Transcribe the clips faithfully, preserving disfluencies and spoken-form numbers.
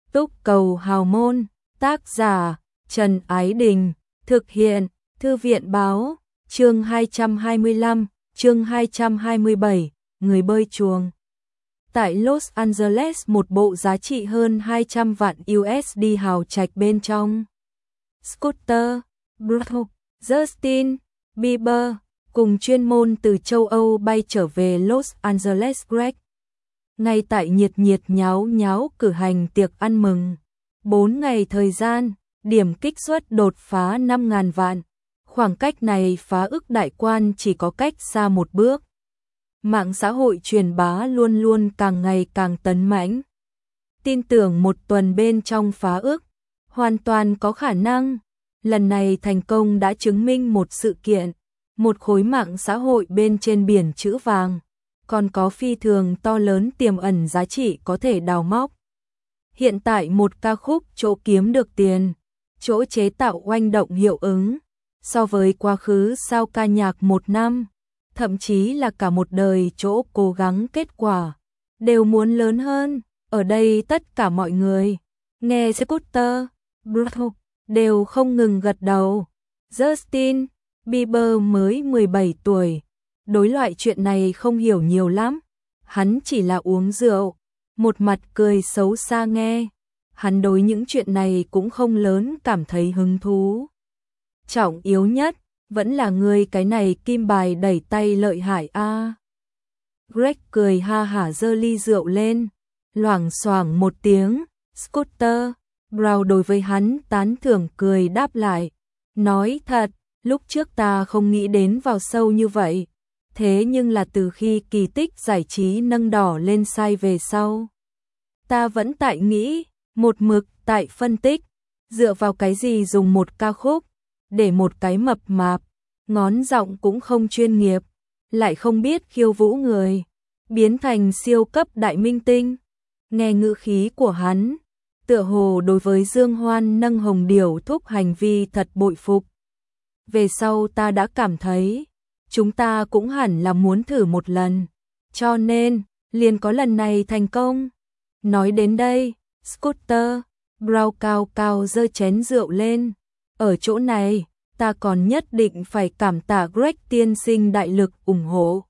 Túc Cầu Hào Môn, tác giả Trần Ái Đình, thực hiện Thư viện Báo, chương hai trăm hai mươi lăm, chương hai trăm hai mươi bảy, người bơi chuồng. Tại Los Angeles, một bộ giá trị hơn hai trăm vạn u ét đê hào trạch bên trong. Scooter, Bruno, Justin Bieber cùng chuyên môn từ châu Âu bay trở về Los Angeles. Greg ngay tại nhiệt nhiệt nháo nháo cử hành tiệc ăn mừng. bốn ngày thời gian, điểm kích suất đột phá năm nghìn vạn. Khoảng cách này phá ức đại quan chỉ có cách xa một bước. Mạng xã hội truyền bá luôn luôn càng ngày càng tấn mãnh. Tin tưởng một tuần bên trong phá ức, hoàn toàn có khả năng. Lần này thành công đã chứng minh một sự kiện, một khối mạng xã hội bên trên biển chữ vàng, còn có phi thường to lớn tiềm ẩn giá trị có thể đào móc. Hiện tại một ca khúc chỗ kiếm được tiền, chỗ chế tạo oanh động hiệu ứng, so với quá khứ sao ca nhạc một năm, thậm chí là cả một đời chỗ cố gắng kết quả, đều muốn lớn hơn. Ở đây tất cả mọi người, nghe Scooter, Bruno, đều không ngừng gật đầu. Justin Bieber mới mười bảy tuổi, đối loại chuyện này không hiểu nhiều lắm. Hắn chỉ là uống rượu, một mặt cười xấu xa nghe. Hắn đối những chuyện này cũng không lớn cảm thấy hứng thú. Trọng yếu nhất, vẫn là người cái này kim bài đẩy tay lợi hại a. À. Greg cười ha hả giơ ly rượu lên, loảng xoảng một tiếng. Scooter, Brown đối với hắn tán thưởng cười đáp lại, nói thật, lúc trước ta không nghĩ đến vào sâu như vậy, thế nhưng là từ khi kỳ tích giải trí nâng đỏ lên sai về sau, ta vẫn tại nghĩ, một mực tại phân tích, dựa vào cái gì dùng một ca khúc, để một cái mập mạp, ngón giọng cũng không chuyên nghiệp, lại không biết khiêu vũ người, biến thành siêu cấp đại minh tinh. Nghe ngữ khí của hắn, tựa hồ đối với Dương Hoan nâng hồng điểu thúc hành vi thật bội phục. Về sau ta đã cảm thấy, chúng ta cũng hẳn là muốn thử một lần, cho nên, liền có lần này thành công. Nói đến đây, Scooter, Brown cao cao giơ chén rượu lên. Ở chỗ này, ta còn nhất định phải cảm tạ Greg tiên sinh đại lực ủng hộ.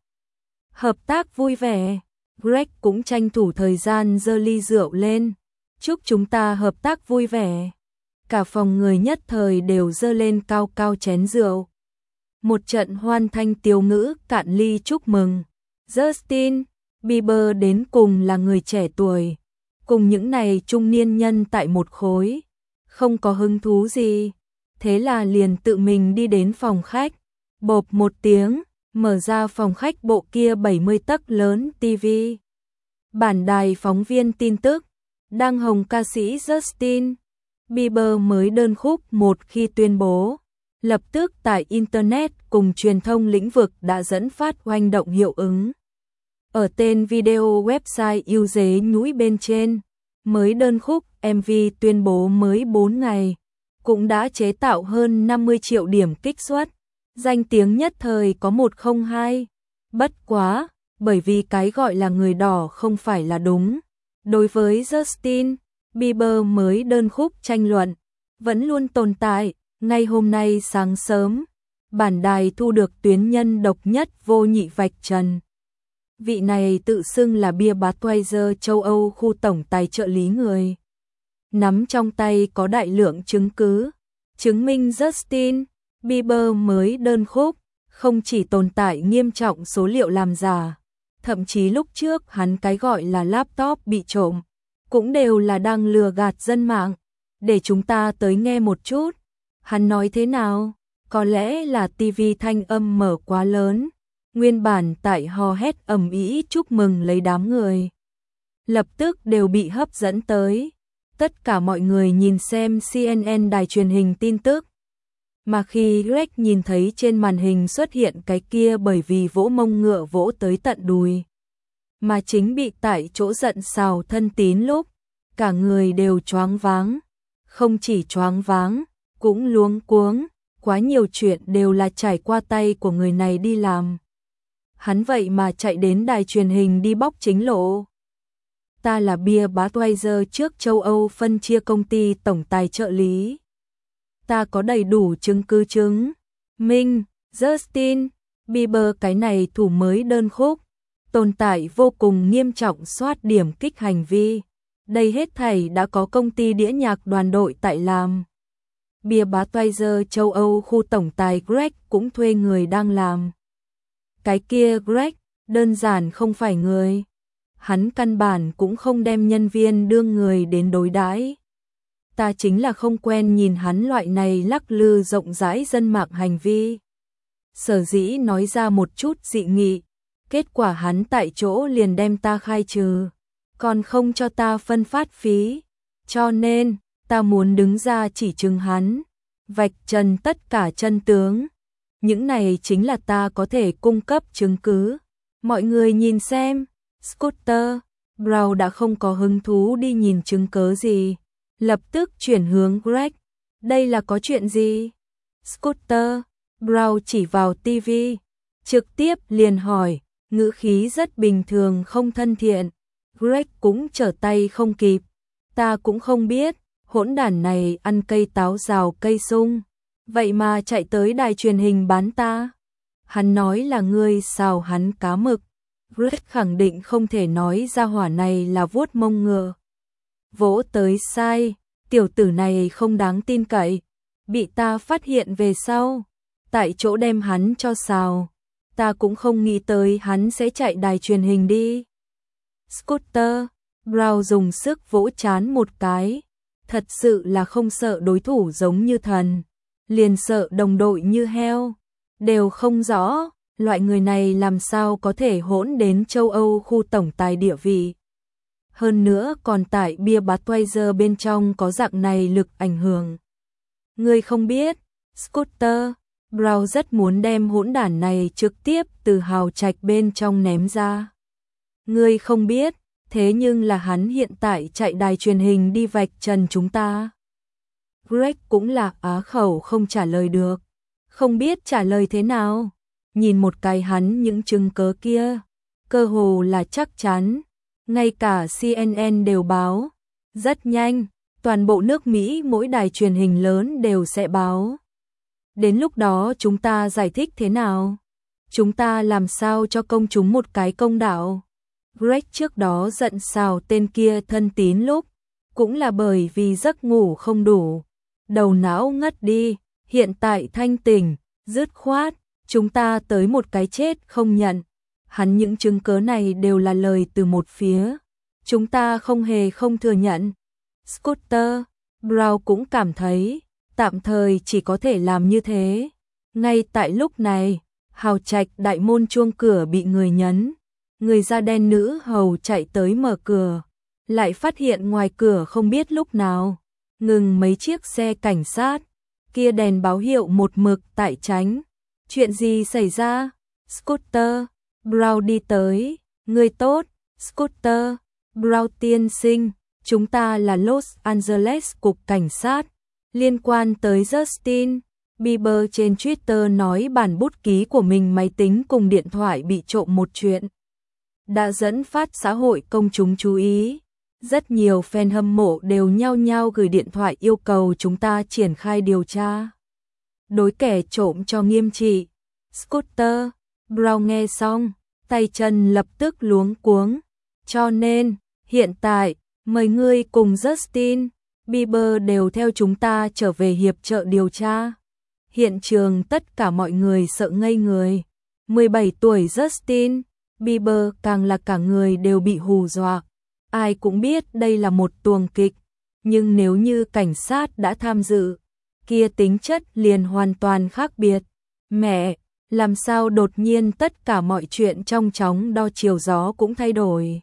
Hợp tác vui vẻ, Greg cũng tranh thủ thời gian giơ ly rượu lên. Chúc chúng ta hợp tác vui vẻ. Cả phòng người nhất thời đều giơ lên cao cao chén rượu. Một trận hoan thanh tiếu ngữ cạn ly chúc mừng. Justin Bieber đến cùng là người trẻ tuổi, cùng những này trung niên nhân tại một khối, không có hứng thú gì, thế là liền tự mình đi đến phòng khách, bộp một tiếng, mở ra phòng khách bộ kia bảy mươi tấc lớn ti vi. Bản đài phóng viên tin tức, đang hồng ca sĩ Justin Bieber mới đơn khúc một khi tuyên bố, lập tức tại Internet cùng truyền thông lĩnh vực đã dẫn phát hoành động hiệu ứng. Ở tên video website yêu dế nhúi bên trên, mới đơn khúc em vê tuyên bố mới bốn ngày, cũng đã chế tạo hơn năm mươi triệu điểm kích suất, danh tiếng nhất thời có một không hai. Bất quá, bởi vì cái gọi là người đỏ không phải là đúng. Đối với Justin Bieber mới đơn khúc tranh luận, vẫn luôn tồn tại. Ngay hôm nay sáng sớm, bản đài thu được tuyến nhân độc nhất vô nhị vạch trần. Vị này tự xưng là Bia Budweiser châu Âu khu tổng tài trợ lý người. Nắm trong tay có đại lượng chứng cứ, chứng minh Justin Bieber mới đơn khúc, không chỉ tồn tại nghiêm trọng số liệu làm giả, thậm chí lúc trước hắn cái gọi là laptop bị trộm, cũng đều là đang lừa gạt dân mạng. Để chúng ta tới nghe một chút. Hắn nói thế nào? Có lẽ là ti vi thanh âm mở quá lớn, nguyên bản tại hò hét ầm ĩ chúc mừng lấy đám người, lập tức đều bị hấp dẫn tới. Tất cả mọi người nhìn xem xê en en đài truyền hình tin tức. Mà khi Greg nhìn thấy trên màn hình xuất hiện cái kia bởi vì vỗ mông ngựa vỗ tới tận đùi, mà chính bị tại chỗ giận sào thân tín lúc, cả người đều choáng váng. Không chỉ choáng váng, cũng luống cuống, quá nhiều chuyện đều là trải qua tay của người này đi làm. Hắn vậy mà chạy đến đài truyền hình đi bóc chính lộ. ta là Bia Budweiser trước châu Âu phân chia công ty tổng tài trợ lý. Ta có đầy đủ chứng cứ chứng minh Justin Bieber cái này thủ mới đơn khúc, tồn tại vô cùng nghiêm trọng soát điểm kích hành vi. Đây hết thảy đã có công ty đĩa nhạc đoàn đội tại làm. Bia Budweiser châu Âu khu tổng tài Greg cũng thuê người đang làm. Cái kia Greg đơn giản không phải người. Hắn căn bản cũng không đem nhân viên đương người đến đối đãi. Ta chính là không quen nhìn hắn loại này lắc lư rộng rãi dân mạng hành vi. Sở dĩ nói ra một chút dị nghị, kết quả hắn tại chỗ liền đem ta khai trừ, còn không cho ta phân phát phí, cho nên ta muốn đứng ra chỉ trừng hắn, vạch trần tất cả chân tướng. Những này chính là ta có thể cung cấp chứng cứ. Mọi người nhìn xem. Scooter Brown đã không có hứng thú đi nhìn chứng cứ gì, lập tức chuyển hướng Greg. Đây là có chuyện gì? Scooter Brown chỉ vào ti vi, trực tiếp liền hỏi, ngữ khí rất bình thường không thân thiện. Greg cũng trở tay không kịp. Ta cũng không biết, hỗn đản này ăn cây táo rào cây sung, vậy mà chạy tới đài truyền hình bán ta. Hắn nói là ngươi xào hắn cá mực. Greg khẳng định không thể nói ra hỏa này là vuốt mông ngựa. Vỗ tới sai, tiểu tử này không đáng tin cậy. Bị ta phát hiện về sau, tại chỗ đem hắn cho xào. Ta cũng không nghĩ tới hắn sẽ chạy đài truyền hình đi. Scooter Brown dùng sức vỗ chán một cái. Thật sự là không sợ đối thủ giống như thần, liền sợ đồng đội như heo. Đều không rõ, loại người này làm sao có thể hỗn đến châu Âu khu tổng tài địa vị. Hơn nữa còn tại Bia Budweiser bên trong có dạng này lực ảnh hưởng. Ngươi không biết, Scooter Brown rất muốn đem hỗn đản này trực tiếp từ hào trạch bên trong ném ra. Ngươi không biết, thế nhưng là hắn hiện tại chạy đài truyền hình đi vạch trần chúng ta. Greg cũng là á khẩu không trả lời được. Không biết trả lời thế nào. Nhìn một cái hắn những chứng cớ kia, cơ hồ là chắc chắn. Ngay cả xê en en đều báo. Rất nhanh, toàn bộ nước Mỹ mỗi đài truyền hình lớn đều sẽ báo. Đến lúc đó chúng ta giải thích thế nào? Chúng ta làm sao cho công chúng một cái công đạo? Greg trước đó giận xào tên kia thân tín lúc, cũng là bởi vì giấc ngủ không đủ, đầu não ngất đi, hiện tại thanh tỉnh, dứt khoát, chúng ta tới một cái chết không nhận. Hắn những chứng cớ này đều là lời từ một phía, chúng ta không hề không thừa nhận. Scooter Brown cũng cảm thấy, tạm thời chỉ có thể làm như thế. Ngay tại lúc này, hào trạch đại môn chuông cửa bị người nhấn. Người da đen nữ hầu chạy tới mở cửa, lại phát hiện ngoài cửa không biết lúc nào ngừng mấy chiếc xe cảnh sát, kia đèn báo hiệu một mực tại tránh. Chuyện gì xảy ra? Scooter Brown đi tới. Người tốt, Scooter Brown tiên sinh, chúng ta là Los Angeles cục cảnh sát, liên quan tới Justin Bieber trên Twitter nói bản bút ký của mình máy tính cùng điện thoại bị trộm một chuyện. Đã dẫn phát xã hội công chúng chú ý. Rất nhiều fan hâm mộ đều nhao nhao gửi điện thoại yêu cầu chúng ta triển khai điều tra. Đối kẻ trộm cho nghiêm trị. Scooter Brown nghe xong, tay chân lập tức luống cuống. Cho nên, hiện tại, mời ngươi cùng Justin Bieber đều theo chúng ta trở về hiệp trợ điều tra. Hiện trường tất cả mọi người sợ ngây người. mười bảy tuổi Justin Bieber càng là cả người đều bị hù dọa. Ai cũng biết đây là một tuồng kịch, nhưng nếu như cảnh sát đã tham dự, kia tính chất liền hoàn toàn khác biệt. Mẹ, làm sao đột nhiên tất cả mọi chuyện trong chóng đo chiều gió cũng thay đổi.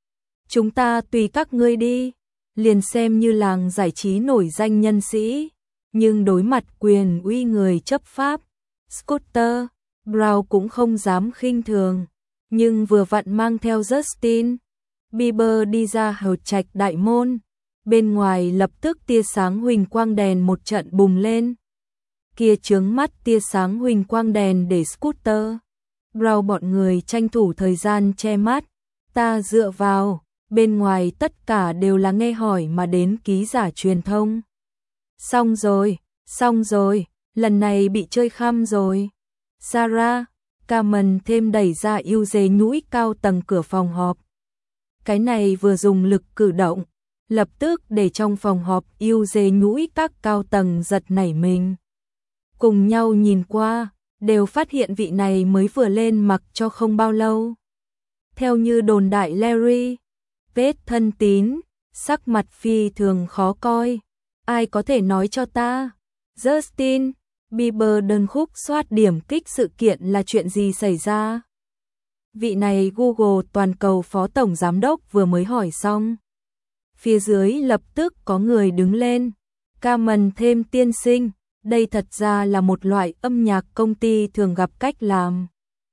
Chúng ta tùy các ngươi đi, liền xem như làng giải trí nổi danh nhân sĩ, nhưng đối mặt quyền uy người chấp pháp, Scooter Brown cũng không dám khinh thường. Nhưng vừa vặn mang theo Justin Bieber đi ra hào trạch đại môn, bên ngoài lập tức tia sáng huỳnh quang đèn một trận bùng lên. Kia chướng mắt tia sáng huỳnh quang đèn để Scooter Brown bọn người tranh thủ thời gian che mắt. Ta dựa vào, bên ngoài tất cả đều là nghe hỏi mà đến ký giả truyền thông. Xong rồi, xong rồi, lần này bị chơi khăm rồi. Sarah, Carmen thêm đẩy ra yêu dề nhũi cao tầng cửa phòng họp. Cái này vừa dùng lực cử động, lập tức để trong phòng họp yêu dề nhũi các cao tầng giật nảy mình. Cùng nhau nhìn qua, đều phát hiện vị này mới vừa lên mặc cho không bao lâu. Theo như đồn đại Larry, vết thân tín, sắc mặt phi thường khó coi. Ai có thể nói cho ta, Justin Bieber đơn khúc soát điểm kích sự kiện là chuyện gì xảy ra? Vị này Google toàn cầu phó tổng giám đốc vừa mới hỏi xong. Phía dưới lập tức có người đứng lên. Carmen thêm tiên sinh, đây thật ra là một loại âm nhạc công ty thường gặp cách làm.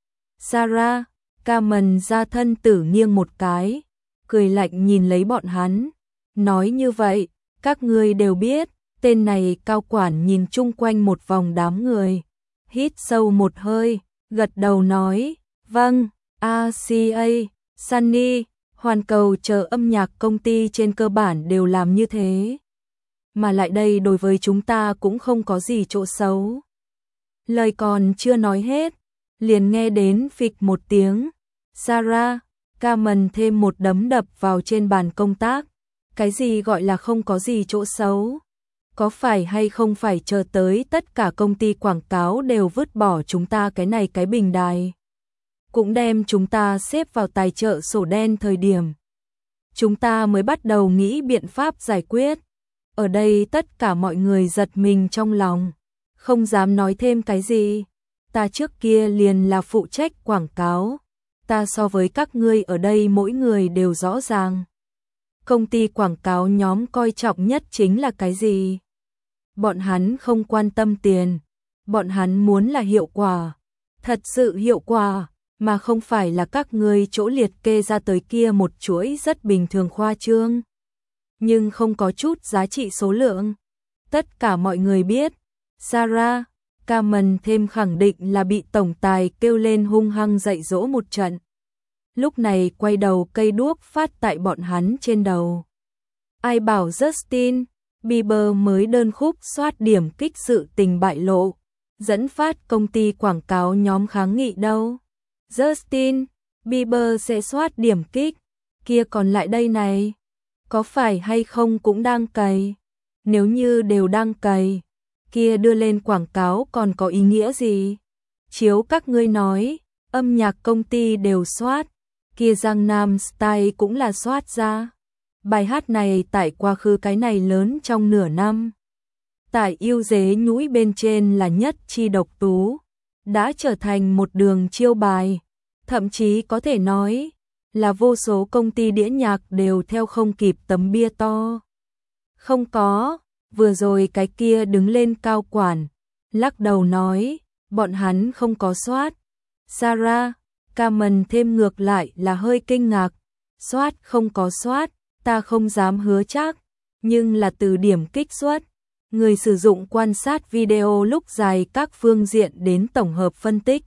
Sarah, Carmen ra thân tử nghiêng một cái, cười lạnh nhìn lấy bọn hắn. Nói như vậy, các ngươi đều biết, tên này cao quản nhìn chung quanh một vòng đám người. Hít sâu một hơi, gật đầu nói, vâng, a xê a, Sunny, hoàn cầu chờ âm nhạc công ty trên cơ bản đều làm như thế. Mà lại đây đối với chúng ta cũng không có gì chỗ xấu. Lời còn chưa nói hết, liền nghe đến phịch một tiếng. Sarah, Carmen thêm một đấm đập vào trên bàn công tác. Cái gì gọi là không có gì chỗ xấu? Có phải hay không phải chờ tới tất cả công ty quảng cáo đều vứt bỏ chúng ta cái này cái bình đài? Cũng đem chúng ta xếp vào tài trợ sổ đen thời điểm. Chúng ta mới bắt đầu nghĩ biện pháp giải quyết. Ở đây tất cả mọi người giật mình trong lòng. Không dám nói thêm cái gì. Ta trước kia liền là phụ trách quảng cáo. Ta so với các ngươi ở đây mỗi người đều rõ ràng. Công ty quảng cáo nhóm coi trọng nhất chính là cái gì? Bọn hắn không quan tâm tiền. Bọn hắn muốn là hiệu quả. Thật sự hiệu quả. Mà không phải là các ngươi chỗ liệt kê ra tới kia một chuỗi rất bình thường khoa trương. Nhưng không có chút giá trị số lượng. Tất cả mọi người biết. Sarah, Carmen thêm khẳng định là bị tổng tài kêu lên hung hăng dạy dỗ một trận. Lúc này quay đầu cây đuốc phát tại bọn hắn trên đầu. Ai bảo Justin Bieber mới đơn khúc soát điểm kích sự tình bại lộ, dẫn phát công ty quảng cáo nhóm kháng nghị đâu. Justin Bieber sẽ soát điểm kích, kia còn lại đây này, có phải hay không cũng đang cày? Nếu như đều đang cày, kia đưa lên quảng cáo còn có ý nghĩa gì? Chiếu các ngươi nói, âm nhạc công ty đều soát, kia Gangnam Style cũng là soát ra. Bài hát này tại quá khứ cái này lớn trong nửa năm. Tại yêu dế nhũi bên trên là nhất chi độc tú, đã trở thành một đường chiêu bài, thậm chí có thể nói là vô số công ty đĩa nhạc đều theo không kịp tấm bia to. Không có, vừa rồi cái kia đứng lên cao quản, lắc đầu nói, bọn hắn không có soát. Sarah, Carmen thêm ngược lại là hơi kinh ngạc, soát không có soát, ta không dám hứa chắc, nhưng là từ điểm kích xuất, người sử dụng quan sát video lúc dài các phương diện đến tổng hợp phân tích.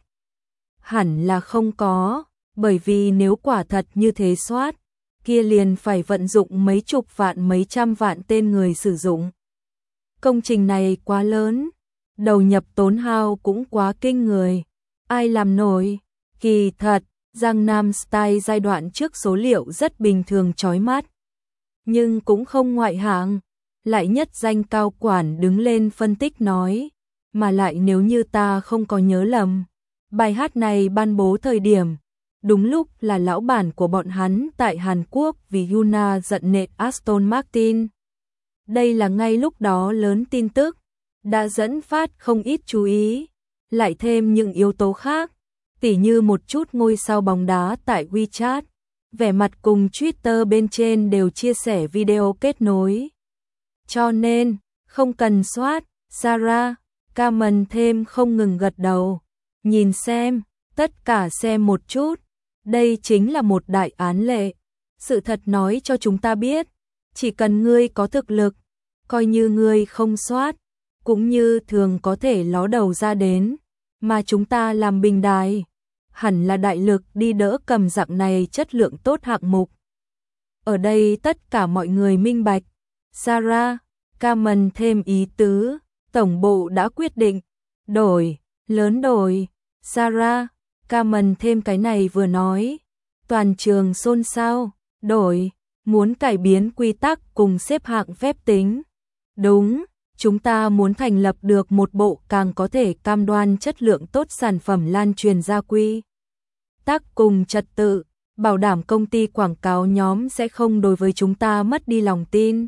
Hẳn là không có, bởi vì nếu quả thật như thế soát, kia liền phải vận dụng mấy chục vạn mấy trăm vạn tên người sử dụng. Công trình này quá lớn, đầu nhập tốn hao cũng quá kinh người, ai làm nổi? Kỳ thật, Gangnam Style giai đoạn trước số liệu rất bình thường chói mắt, nhưng cũng không ngoại hạng. Lại nhất danh cao quản đứng lên phân tích nói, mà lại nếu như ta không có nhớ lầm, bài hát này ban bố thời điểm, đúng lúc là lão bản của bọn hắn tại Hàn Quốc vì Yuna giận nện Aston Martin. Đây là ngay lúc đó lớn tin tức, đã dẫn phát không ít chú ý, lại thêm những yếu tố khác, tỉ như một chút ngôi sao bóng đá tại WeChat, vẻ mặt cùng Twitter bên trên đều chia sẻ video kết nối. Cho nên, không cần soát, Sarah, Carmen thêm không ngừng gật đầu. Nhìn xem, tất cả xem một chút. Đây chính là một đại án lệ. Sự thật nói cho chúng ta biết, chỉ cần ngươi có thực lực, coi như ngươi không soát, cũng như thường có thể ló đầu ra đến. Mà chúng ta làm bình đài, hẳn là đại lực đi đỡ cầm dạng này chất lượng tốt hạng mục. Ở đây tất cả mọi người minh bạch. Sarah, Carmen thêm ý tứ, tổng bộ đã quyết định. Đổi, lớn đổi. Sarah, Carmen thêm cái này vừa nói. Toàn trường xôn xao, đổi, muốn cải biến quy tắc cùng xếp hạng phép tính. Đúng, chúng ta muốn thành lập được một bộ càng có thể cam đoan chất lượng tốt sản phẩm lan truyền ra quy tắc cùng trật tự, bảo đảm công ty quảng cáo nhóm sẽ không đối với chúng ta mất đi lòng tin.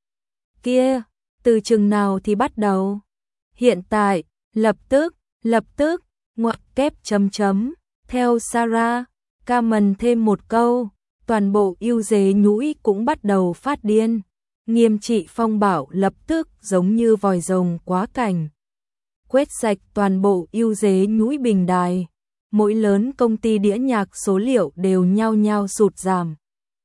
Kia, từ chừng nào thì bắt đầu? Hiện tại, lập tức, lập tức, ngoặc kép chấm chấm, theo Sarah, Carmen thêm một câu, toàn bộ ưu dế nhũi cũng bắt đầu phát điên. Nghiêm trị phong bảo lập tức giống như vòi rồng quá cảnh. Quét sạch toàn bộ ưu dế nhũi bình đài. Mỗi lớn công ty đĩa nhạc số liệu đều nhao nhao sụt giảm.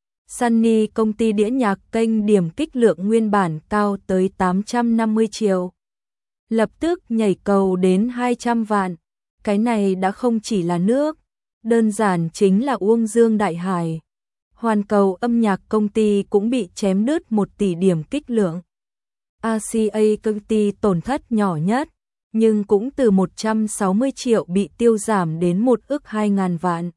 Sunny công ty đĩa nhạc kênh điểm kích lượng nguyên bản cao tới tám trăm năm mươi triệu. Lập tức nhảy cầu đến hai trăm vạn. Cái này đã không chỉ là nước, đơn giản chính là Uông Dương Đại Hải. Hoàn cầu âm nhạc công ty cũng bị chém đứt một tỷ điểm kích lượng. a xê a công ty tổn thất nhỏ nhất, nhưng cũng từ một trăm sáu mươi triệu bị tiêu giảm đến một ức hai ngàn vạn.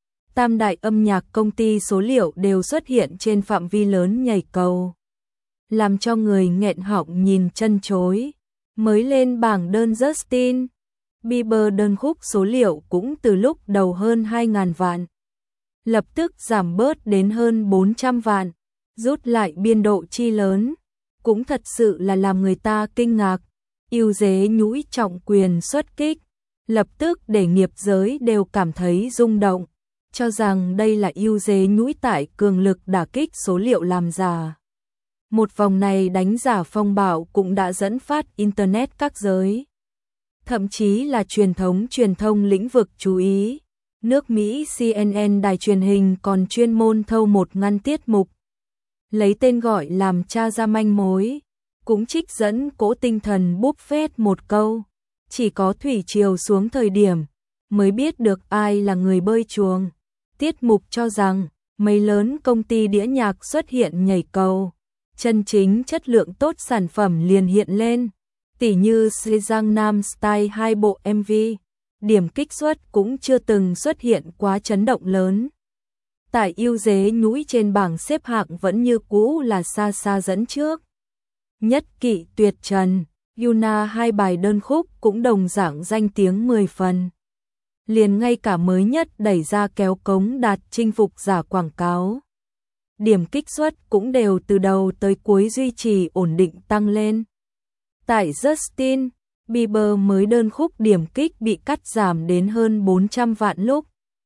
Tam đại âm nhạc công ty số liệu đều xuất hiện trên phạm vi lớn nhảy cầu, làm cho người nghẹn họng nhìn chân chối. Mới lên bảng đơn Justin Bieber đơn khúc số liệu cũng từ lúc đầu hơn hai ngàn vạn, lập tức giảm bớt đến hơn bốn trăm vạn, rút lại biên độ chi lớn, cũng thật sự là làm người ta kinh ngạc. Ưu dế nhũi trọng quyền xuất kích, lập tức để nghiệp giới đều cảm thấy rung động, cho rằng đây là ưu dế nhũi tại cường lực đả kích số liệu làm giả. Một vòng này đánh giả phong bạo cũng đã dẫn phát Internet các giới, thậm chí là truyền thống truyền thông lĩnh vực chú ý. Nước Mỹ xê en en đài truyền hình còn chuyên môn thâu một ngăn tiết mục, lấy tên gọi làm tra ra manh mối, cũng trích dẫn cỗ tinh thần Buffett một câu, chỉ có thủy triều xuống thời điểm mới biết được ai là người bơi chuồng. Tiết mục cho rằng mấy lớn công ty đĩa nhạc xuất hiện nhảy cầu, chân chính chất lượng tốt sản phẩm liền hiện lên, tỉ như Gangnam Style hai bộ em vê, điểm kích xuất cũng chưa từng xuất hiện quá chấn động lớn. Tại ưu dế nhũi trên bảng xếp hạng vẫn như cũ là xa xa dẫn trước. Nhất Kỵ Tuyệt Trần, Yuna hai bài đơn khúc cũng đồng dạng danh tiếng mười phần. Liền ngay cả mới nhất đẩy ra kéo cống đạt chinh phục giả quảng cáo. Điểm kích xuất cũng đều từ đầu tới cuối duy trì ổn định tăng lên. Tại Justin Bieber mới đơn khúc điểm kích bị cắt giảm đến hơn bốn trăm vạn lúc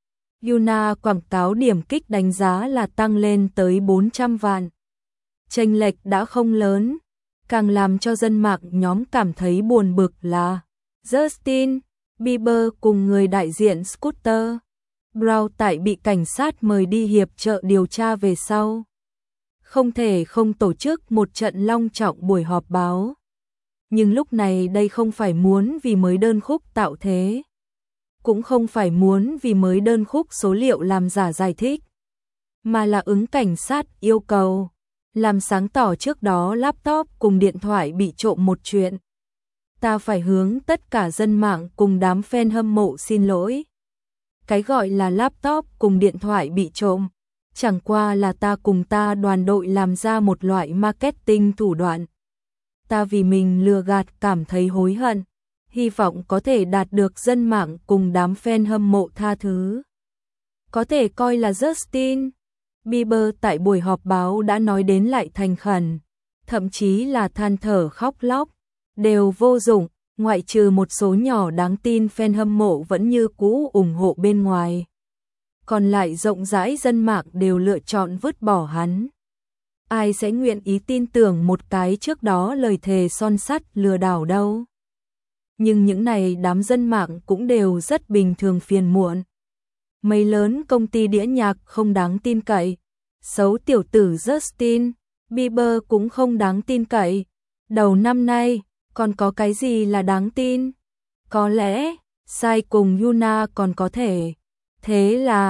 Yuna quảng cáo điểm kích đánh giá là tăng lên tới bốn trăm vạn. Chênh lệch đã không lớn, càng làm cho dân mạng nhóm cảm thấy buồn bực là Justin Bieber cùng người đại diện Scooter Braun tại bị cảnh sát mời đi hiệp trợ điều tra về sau, không thể không tổ chức một trận long trọng buổi họp báo. Nhưng lúc này đây không phải muốn vì mới đơn khúc tạo thế, cũng không phải muốn vì mới đơn khúc số liệu làm giả giải thích, mà là ứng cảnh sát yêu cầu, làm sáng tỏ trước đó laptop cùng điện thoại bị trộm một chuyện. Ta phải hướng tất cả dân mạng cùng đám fan hâm mộ xin lỗi. Cái gọi là laptop cùng điện thoại bị trộm, chẳng qua là ta cùng ta đoàn đội làm ra một loại marketing thủ đoạn. Ta vì mình lừa gạt cảm thấy hối hận, hy vọng có thể đạt được dân mạng cùng đám fan hâm mộ tha thứ. Có thể coi là Justin Bieber tại buổi họp báo đã nói đến lại thành khẩn, thậm chí là than thở khóc lóc, đều vô dụng, ngoại trừ một số nhỏ đáng tin fan hâm mộ vẫn như cũ ủng hộ bên ngoài. Còn lại rộng rãi dân mạng đều lựa chọn vứt bỏ hắn. Ai sẽ nguyện ý tin tưởng một cái trước đó lời thề son sắt lừa đảo đâu. Nhưng những này đám dân mạng cũng đều rất bình thường phiền muộn. Mấy lớn công ty đĩa nhạc không đáng tin cậy, xấu tiểu tử Justin Bieber cũng không đáng tin cậy. Đầu năm nay, còn có cái gì là đáng tin? Có lẽ, Sai cùng Yuna còn có thể. Thế là,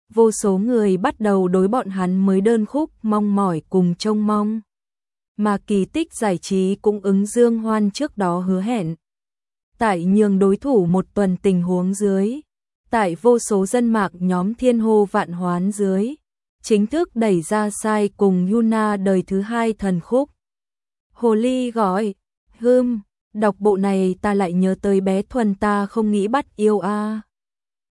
vô số người bắt đầu đối bọn hắn mới đơn khúc mong mỏi cùng trông mong. Mà kỳ tích giải trí cũng ứng Dương Hoan trước đó hứa hẹn. Tại nhường đối thủ một tuần tình huống dưới, tại vô số dân mạc nhóm thiên hô vạn hoán dưới, chính thức đẩy ra sai cùng Yuna đời thứ hai thần khúc. Hồ ly gọi, hưm, đọc bộ này ta lại nhớ tới bé Thuần ta không nghĩ bắt yêu a.